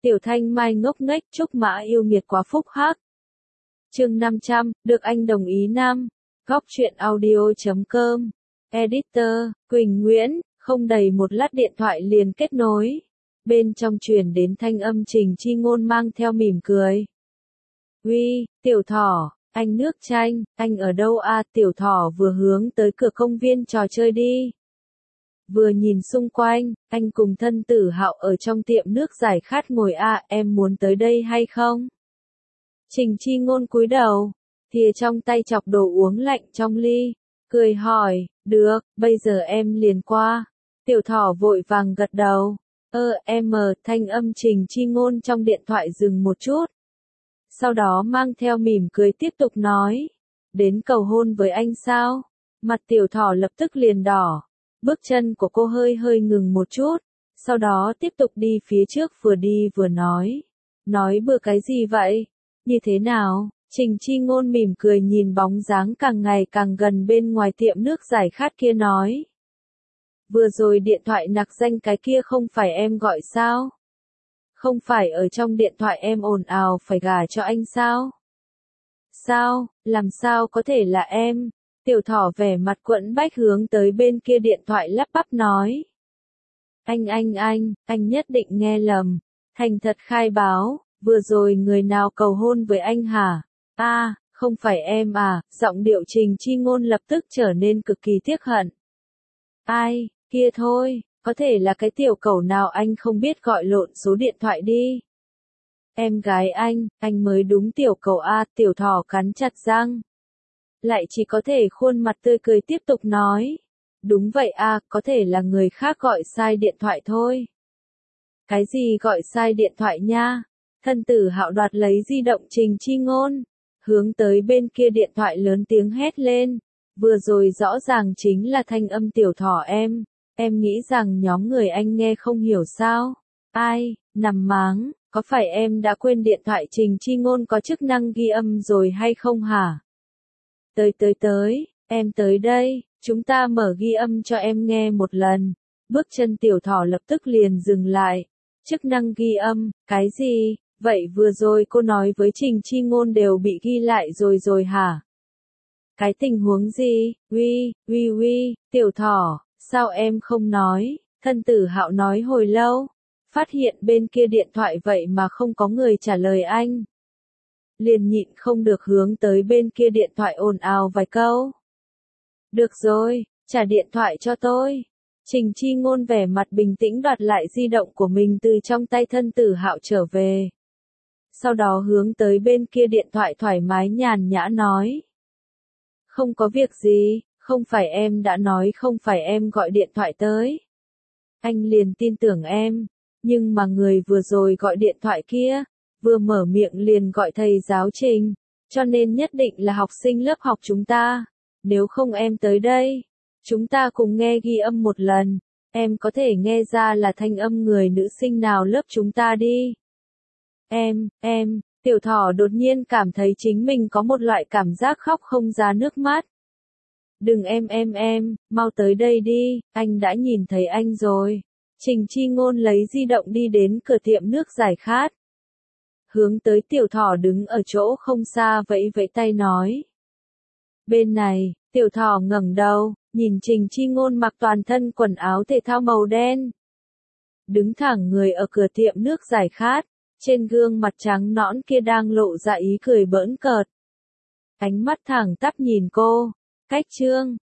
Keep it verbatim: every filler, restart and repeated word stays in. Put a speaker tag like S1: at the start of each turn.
S1: Tiểu Thanh Mai ngốc nghếch, Trúc Mã yêu nghiệt quá phúc hắc. Chương năm trăm, được anh đồng ý nam. Góc truyện audio chấm com. Editor, Quỳnh Nguyễn, không đầy một lát điện thoại liền kết nối. Bên trong truyền đến thanh âm Trình Chi Ngôn mang theo mỉm cười. Uy, Tiểu Thỏ, anh nước chanh, anh ở đâu à? Tiểu Thỏ vừa hướng tới cửa công viên trò chơi đi. Vừa nhìn xung quanh, anh cùng thân tử Hạo ở trong tiệm nước giải khát ngồi à, em muốn tới đây hay không? Trình Chi Ngôn cúi đầu, thìa trong tay chọc đồ uống lạnh trong ly, cười hỏi, được, bây giờ em liền qua. Tiểu Thỏ vội vàng gật đầu, ơ em mờ, thanh âm Trình Chi Ngôn trong điện thoại dừng một chút. Sau đó mang theo mỉm cười tiếp tục nói, đến cầu hôn với anh sao? Mặt Tiểu Thỏ lập tức liền đỏ, bước chân của cô hơi hơi ngừng một chút, sau đó tiếp tục đi phía trước vừa đi vừa nói, nói bừa cái gì vậy? Như thế nào? Trình Chi Ngôn mỉm cười nhìn bóng dáng càng ngày càng gần bên ngoài tiệm nước giải khát kia nói. Vừa rồi điện thoại nặc danh cái kia không phải em gọi sao? Không phải ở trong điện thoại em ồn ào phải gả cho anh sao? Sao, làm sao có thể là em? Tiểu Thỏ vẻ mặt quẫn bách hướng tới bên kia điện thoại lắp bắp nói. Anh anh anh, anh nhất định nghe lầm. Thành thật khai báo, vừa rồi người nào cầu hôn với anh hả? A, à, không phải em à, giọng điệu Trình Chi Ngôn lập tức trở nên cực kỳ tiếc hận. Ai, kia thôi, có thể là cái tiểu cẩu nào anh không biết gọi lộn số điện thoại đi. Em gái anh, anh mới đúng tiểu cẩu A. Tiểu Thỏ cắn chặt răng. Lại chỉ có thể khuôn mặt tươi cười tiếp tục nói. Đúng vậy a, có thể là người khác gọi sai điện thoại thôi. Cái gì gọi sai điện thoại nha? Thân tử Hạo đoạt lấy di động Trình Chi Ngôn, hướng tới bên kia điện thoại lớn tiếng hét lên. Vừa rồi rõ ràng chính là thanh âm Tiểu Thỏ em, em nghĩ rằng nhóm người anh nghe không hiểu sao? Ai, nằm máng, có phải em đã quên điện thoại Trình Chi Ngôn có chức năng ghi âm rồi hay không hả? Tới tới tới, em tới đây, chúng ta mở ghi âm cho em nghe một lần. Bước chân Tiểu Thỏ lập tức liền dừng lại. Chức năng ghi âm, cái gì? Vậy vừa rồi cô nói với Trình Chi Ngôn đều bị ghi lại rồi rồi hả? Cái tình huống gì? Uy, uy uy, Tiểu Thỏ, sao em không nói? Thân tử Hạo nói hồi lâu, phát hiện bên kia điện thoại vậy mà không có người trả lời anh. Liền nhịn không được hướng tới bên kia điện thoại ồn ào vài câu. Được rồi, trả điện thoại cho tôi. Trình Chi Ngôn vẻ mặt bình tĩnh đoạt lại di động của mình từ trong tay thân tử Hạo trở về. Sau đó hướng tới bên kia điện thoại thoải mái nhàn nhã nói. Không có việc gì, không phải em đã nói không phải em gọi điện thoại tới. Anh liền tin tưởng em, nhưng mà người vừa rồi gọi điện thoại kia, vừa mở miệng liền gọi thầy giáo Trình, cho nên nhất định là học sinh lớp học chúng ta. Nếu không em tới đây, chúng ta cùng nghe ghi âm một lần, em có thể nghe ra là thanh âm người nữ sinh nào lớp chúng ta đi. Em, em, Tiểu Thỏ đột nhiên cảm thấy chính mình có một loại cảm giác khóc không ra nước mắt. Đừng em em em, mau tới đây đi, anh đã nhìn thấy anh rồi. Trình Chi Ngôn lấy di động đi đến cửa tiệm nước giải khát. Hướng tới Tiểu Thỏ đứng ở chỗ không xa vẫy vẫy tay nói. Bên này, Tiểu Thỏ ngẩng đầu, nhìn Trình Chi Ngôn mặc toàn thân quần áo thể thao màu đen. Đứng thẳng người ở cửa tiệm nước giải khát, trên gương mặt trắng nõn kia đang lộ ra ý cười bỡn cợt. Ánh mắt thẳng tắp nhìn cô, cách trương,